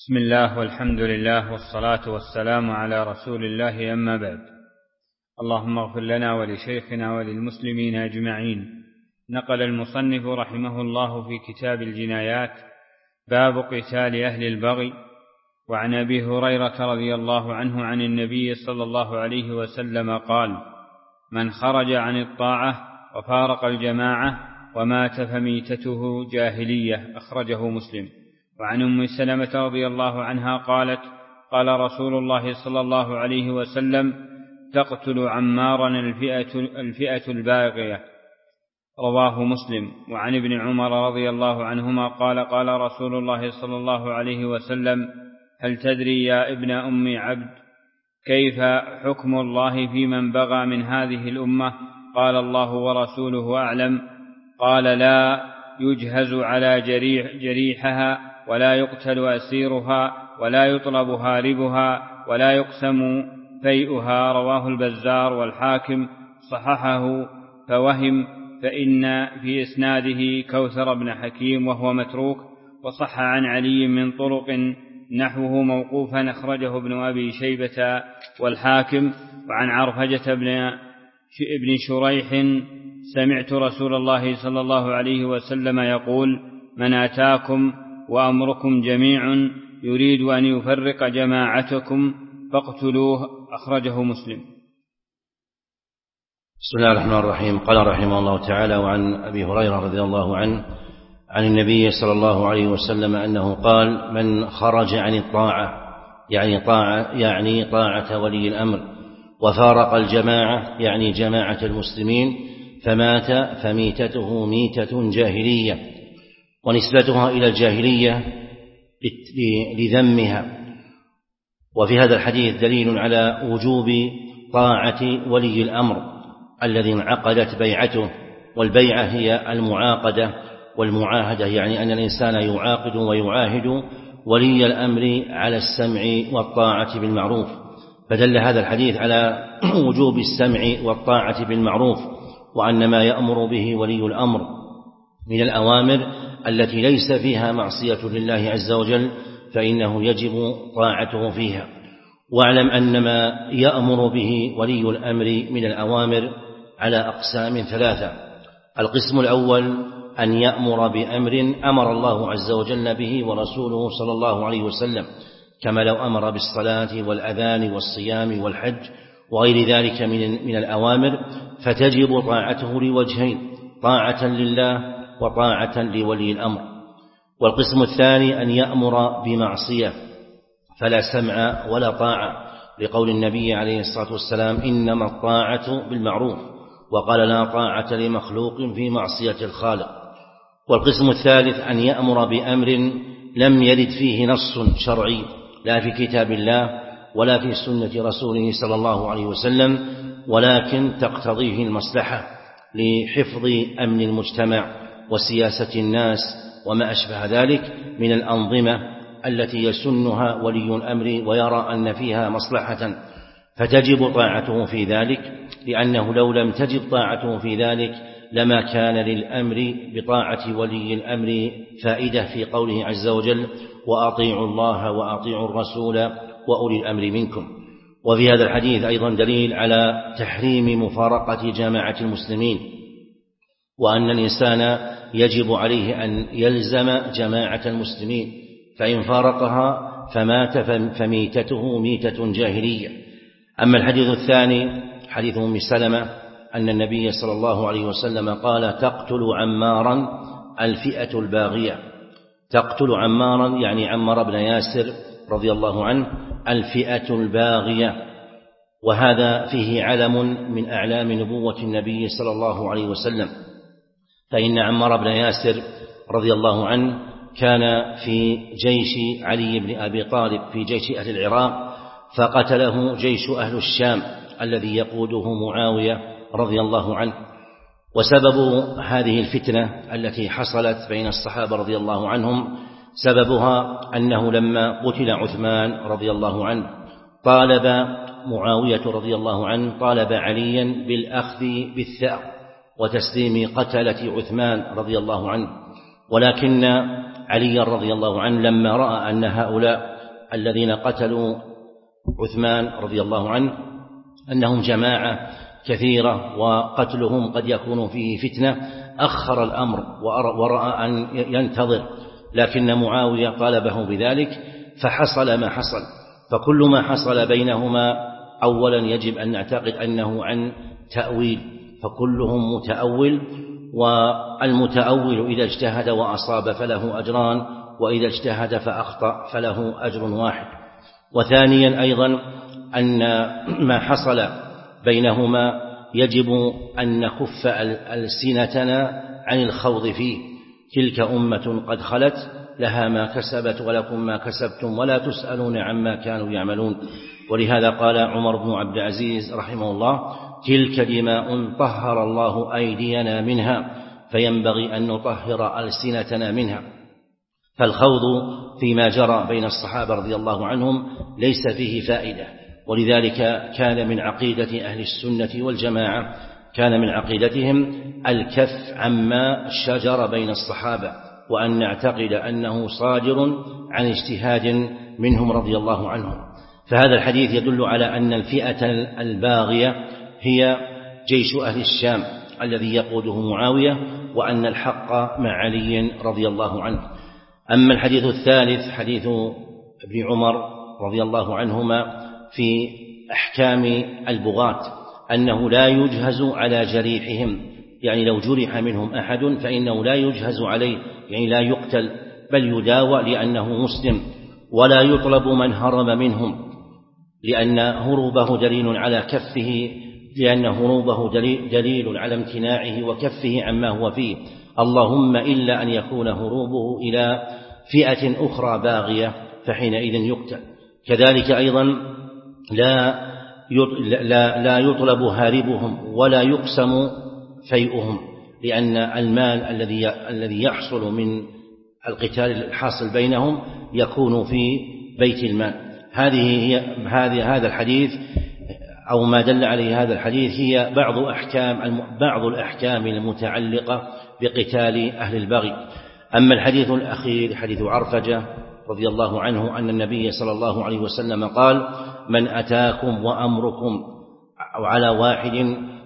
بسم الله والحمد لله والصلاة والسلام على رسول الله، أما بعد. اللهم اغفر لنا ولشيخنا وللمسلمين أجمعين. نقل المصنف رحمه الله في كتاب الجنايات باب قتال أهل البغي. وعن أبي هريرة رضي الله عنه عن النبي صلى الله عليه وسلم قال: من خرج عن الطاعة وفارق الجماعة ومات فميتته جاهلية. أخرجه مسلم. وعن أم سلمة رضي الله عنها قالت: قال رسول الله صلى الله عليه وسلم: تقتل عمارا الفئة الباغية. رواه مسلم. وعن ابن عمر رضي الله عنهما قال: قال رسول الله صلى الله عليه وسلم: هل تدري يا ابن أم عبد كيف حكم الله في من بغى من هذه الأمة؟ قال: الله ورسوله أعلم. قال: لا يجهز على جريحها، ولا يقتل أسيرها، ولا يطلب هاربها، ولا يقسم فيئها. رواه البزار والحاكم، صححه فوهم، فإن في إسناده كوثر بن حكيم وهو متروك. وصح عن علي من طرق نحوه موقوفا. أخرجه ابن أبي شيبة والحاكم. وعن عرفجة بن شريح: سمعت رسول الله صلى الله عليه وسلم يقول: من أتاكم وأمركم جميع يريد أن يفرق جماعتكم فاقتلوه. أخرجه مسلم. بسم الله الرحمن الرحيم. قال رحمه الله تعالى: وعن أبي هريرة رضي الله عنه عن النبي صلى الله عليه وسلم أنه قال: من خرج عن الطاعة يعني طاعة ولي الأمر، وفارق الجماعة يعني جماعة المسلمين، فمات فميتته ميتة جاهلية، ونسبتها إلى الجاهلية لذمها. وفي هذا الحديث دليل على وجوب طاعة ولي الأمر الذي انعقدت بيعته، والبيعة هي المعاقدة، والمعاهدة يعني أن الإنسان يعاقد ويعاهد ولي الأمر على السمع والطاعة بالمعروف. فدل هذا الحديث على وجوب السمع والطاعة بالمعروف، وأن ما يأمر به ولي الأمر من الأوامر التي ليس فيها معصية لله عز وجل فإنه يجب طاعته فيها. واعلم أن ما يأمر به ولي الأمر من الأوامر على أقسام ثلاثة. القسم الأول أن يأمر بأمر أمر الله عز وجل به ورسوله صلى الله عليه وسلم، كما لو أمر بالصلاة والأذان والصيام والحج وغير ذلك من الأوامر، فتجب طاعته لوجهين: طاعة لله وطاعة لولي الأمر. والقسم الثاني أن يأمر بمعصية فلا سمع ولا طاعة، لقول النبي عليه الصلاة والسلام: إنما الطاعة بالمعروف، وقال: لا طاعة لمخلوق في معصية الخالق. والقسم الثالث أن يأمر بأمر لم يرد فيه نص شرعي، لا في كتاب الله ولا في سنة رسوله صلى الله عليه وسلم، ولكن تقتضيه المصلحة لحفظ أمن المجتمع وسياسة الناس وما أشبه ذلك من الأنظمة التي يسنها ولي الأمر ويرى أن فيها مصلحة، فتجب طاعته في ذلك، لأنه لو لم تجب طاعته في ذلك لما كان للأمر بطاعة ولي الأمر فائدة في قوله عز وجل: وأطيعوا الله وأطيعوا الرسول وأولي الأمر منكم. وفي هذا الحديث أيضا دليل على تحريم مفارقة جماعة المسلمين، وأن الإنسان يجب عليه أن يلزم جماعة المسلمين، فإن فارقها فمات فميتته ميتة جاهلية. أما الحديث الثاني حديث أم سلمة أن النبي صلى الله عليه وسلم قال: تقتل عمارا الفئة الباغية. تقتل عمارا يعني عمار بن ياسر رضي الله عنه الفئة الباغية، وهذا فيه علم من أعلام نبوة النبي صلى الله عليه وسلم، فإن عمار بن ياسر رضي الله عنه كان في جيش علي بن أبي طالب في جيش أهل العراق، فقتله جيش أهل الشام الذي يقوده معاوية رضي الله عنه. وسبب هذه الفتنة التي حصلت بين الصحابة رضي الله عنهم سببها أنه لما قتل عثمان رضي الله عنه طالب معاوية رضي الله عنه طالب عليا بالأخذ بالثأر وتسليم قتلة عثمان رضي الله عنه، ولكن علي رضي الله عنه لما رأى أن هؤلاء الذين قتلوا عثمان رضي الله عنه أنهم جماعة كثيرة وقتلهم قد يكون فيه فتنة، أخر الأمر ورأى أن ينتظر، لكن معاوية طالبه بذلك فحصل ما حصل. فكل ما حصل بينهما أولا يجب أن نعتقد أنه عن تأويل، فكلهم متأول، والمتأول إذا اجتهد وأصاب فله أجران، وإذا اجتهد فأخطأ فله أجر واحد. وثانيا أيضا أن ما حصل بينهما يجب أن نكف ألسنتنا عن الخوض فيه، تلك أمة قد خلت لها ما كسبت ولكم ما كسبتم ولا تسألون عما كانوا يعملون. ولهذا قال عمر بن عبد العزيز رحمه الله: تلك دماء طهر الله أيدينا منها، فينبغي أن نطهر ألسنتنا منها. فالخوض فيما جرى بين الصحابة رضي الله عنهم ليس فيه فائدة، ولذلك كان من عقيدة أهل السنة والجماعة، كان من عقيدتهم الكف عما شجر بين الصحابة، وأن نعتقد أنه صادر عن اجتهاد منهم رضي الله عنهم. فهذا الحديث يدل على أن الفئة الباغية هي جيش أهل الشام الذي يقوده معاوية، وأن الحق مع علي رضي الله عنه. أما الحديث الثالث حديث ابن عمر رضي الله عنهما في أحكام البغاة، أنه لا يجهز على جريحهم، يعني لو جرح منهم أحد فإنه لا يجهز عليه، يعني لا يقتل بل يداوى لأنه مسلم، ولا يطلب من هرب منهم، لأن هروبه دليل على كفه، لأن هروبه دليل على امتناعه وكفه عما هو فيه، اللهم إلا أن يكون هروبه إلى فئة أخرى باغية فحينئذ يقتل. كذلك أيضا لا يطلب هاربهم ولا يقسم فيئهم، لأن المال الذي يحصل من القتال الحاصل بينهم يكون في بيت المال. هذا الحديث أو ما دل عليه هذا الحديث هي بعض الأحكام المتعلقة بقتال أهل البغي. أما الحديث الأخير حديث عرفجة رضي الله عنه أن النبي صلى الله عليه وسلم قال: من أتاكم وأمركم أو على واحد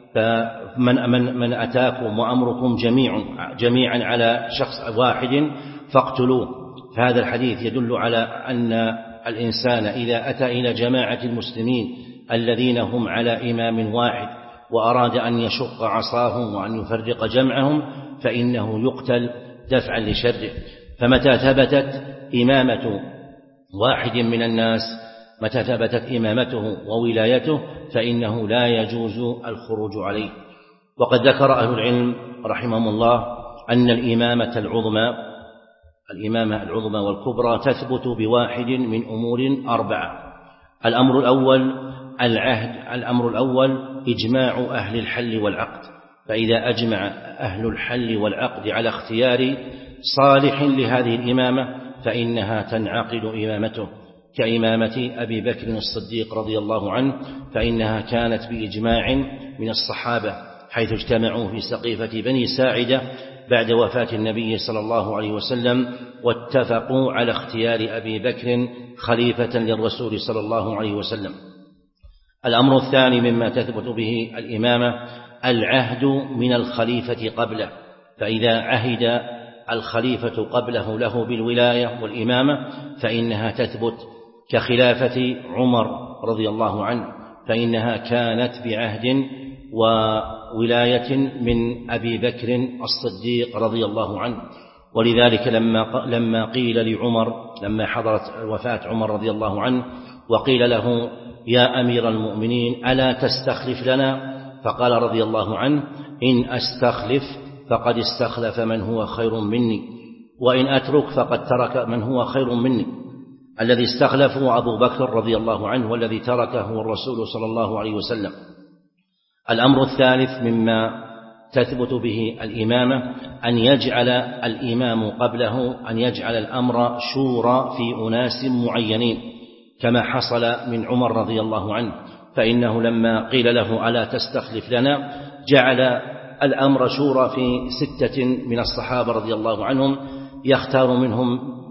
من أتاكم وأمركم جميعا على شخص واحد فاقتلوه. فهذا الحديث يدل على أن الإنسان إذا أتى إلى جماعة المسلمين الذين هم على إمام واحد وأراد أن يشق عصاهم وأن يفرق جمعهم فإنه يقتل دفعا لشره. فمتى ثبتت إمامة واحد من الناس، متى ثبتت إمامته وولايته، فإنه لا يجوز الخروج عليه. وقد ذكر أهل العلم رحمهم الله أن الإمامة العظمى والكبرى تثبت بواحد من أمور 4. الأمر الأول العهد، الأمر الأول إجماع أهل الحل والعقد، فإذا أجمع أهل الحل والعقد على اختيار صالح لهذه الإمامة فإنها تنعقد إمامته، كإمامة أبي بكر الصديق رضي الله عنه، فإنها كانت بإجماع من الصحابة حيث اجتمعوا في سقيفة بني ساعدة بعد وفاة النبي صلى الله عليه وسلم، واتفقوا على اختيار أبي بكر خليفة للرسول صلى الله عليه وسلم. الأمر الثاني مما تثبت به الإمامة العهد من الخليفة قبله، فإذا عهد الخليفة قبله له بالولاية والإمامة فإنها تثبت، كخلافة عمر رضي الله عنه، فإنها كانت بعهد وولاية من أبي بكر الصديق رضي الله عنه. ولذلك لما قيل لعمر، لما حضرت وفاة عمر رضي الله عنه وقيل له: يا أمير المؤمنين ألا تستخلف لنا؟ فقال رضي الله عنه: إن أستخلف فقد استخلف من هو خير مني، وإن أترك فقد ترك من هو خير مني. الذي استخلفه أبو بكر رضي الله عنه، والذي تركه هو الرسول صلى الله عليه وسلم. الأمر الثالث مما تثبت به الإمامة أن يجعل الإمام قبله، أن يجعل الأمر شورى في أناس معينين، كما حصل من عمر رضي الله عنه، فإنه لما قيل له ألا تستخلف لنا جعل الأمر شورى في 6 من الصحابة رضي الله عنهم، يختار منهم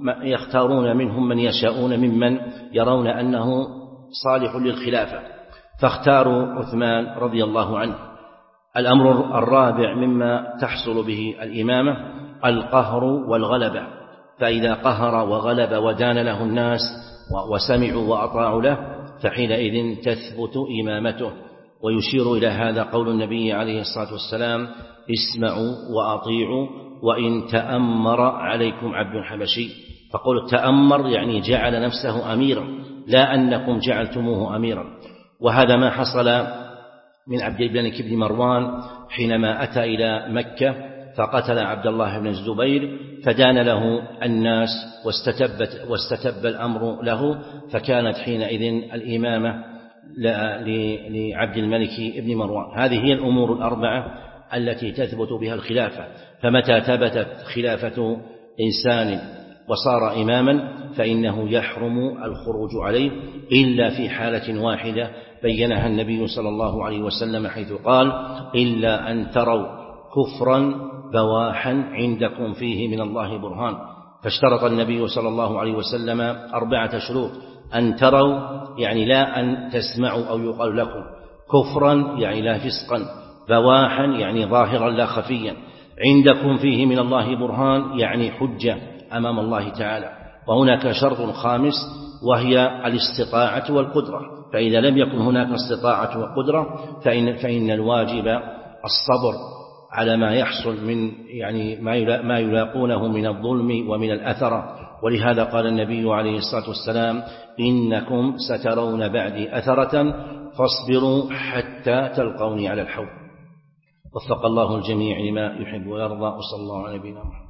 يختارون منهم من يشاءون ممن يرون أنه صالح للخلافة، فاختاروا عثمان رضي الله عنه. الأمر الرابع مما تحصل به الإمامة القهر والغلبة، فإذا قهر وغلب ودان له الناس وسمعوا وأطاعوا له فحينئذ تثبت إمامته. ويشير إلى هذا قول النبي عليه الصلاة والسلام: اسمعوا وأطيعوا وإن تأمر عليكم عبد حبشي. فقول تأمر يعني جعل نفسه أميرا، لا أنكم جعلتموه أميرا. وهذا ما حصل من عبد الملك بن مروان حينما أتى إلى مكة فقتل عبد الله بن الزبير، فدان له الناس واستتب الأمر له، فكانت حينئذ الإمامة لعبد الملك بن مروان. هذه هي الأمور الأربعة التي تثبت بها الخلافة. فمتى ثبتت خلافة إنسان وصار إماما فإنه يحرم الخروج عليه إلا في حالة واحدة بينها النبي صلى الله عليه وسلم حيث قال: إلا أن تروا كفرا بواحا عندكم فيه من الله برهان. فاشترط النبي صلى الله عليه وسلم 4 شروط: أن تروا يعني لا أن تسمعوا أو يقال لكم، كفرا يعني لا فسقا، بواحا يعني ظاهرا لا خفيا، عندكم فيه من الله برهان يعني حجة أمام الله تعالى. وهناك شرط خامس وهي الاستطاعة والقدرة، فإذا لم يكن هناك استطاعة وقدرة فإن الواجب الصبر على ما يحصل من يعني ما يلاقونه من الظلم ومن الأثرة. ولهذا قال النبي عليه الصلاة والسلام: إنكم سترون بعدي أثرة فاصبروا حتى تلقوني على الحوض. وفق الله الجميع لما يحب ويرضى، وصلى الله على نبينا محمد.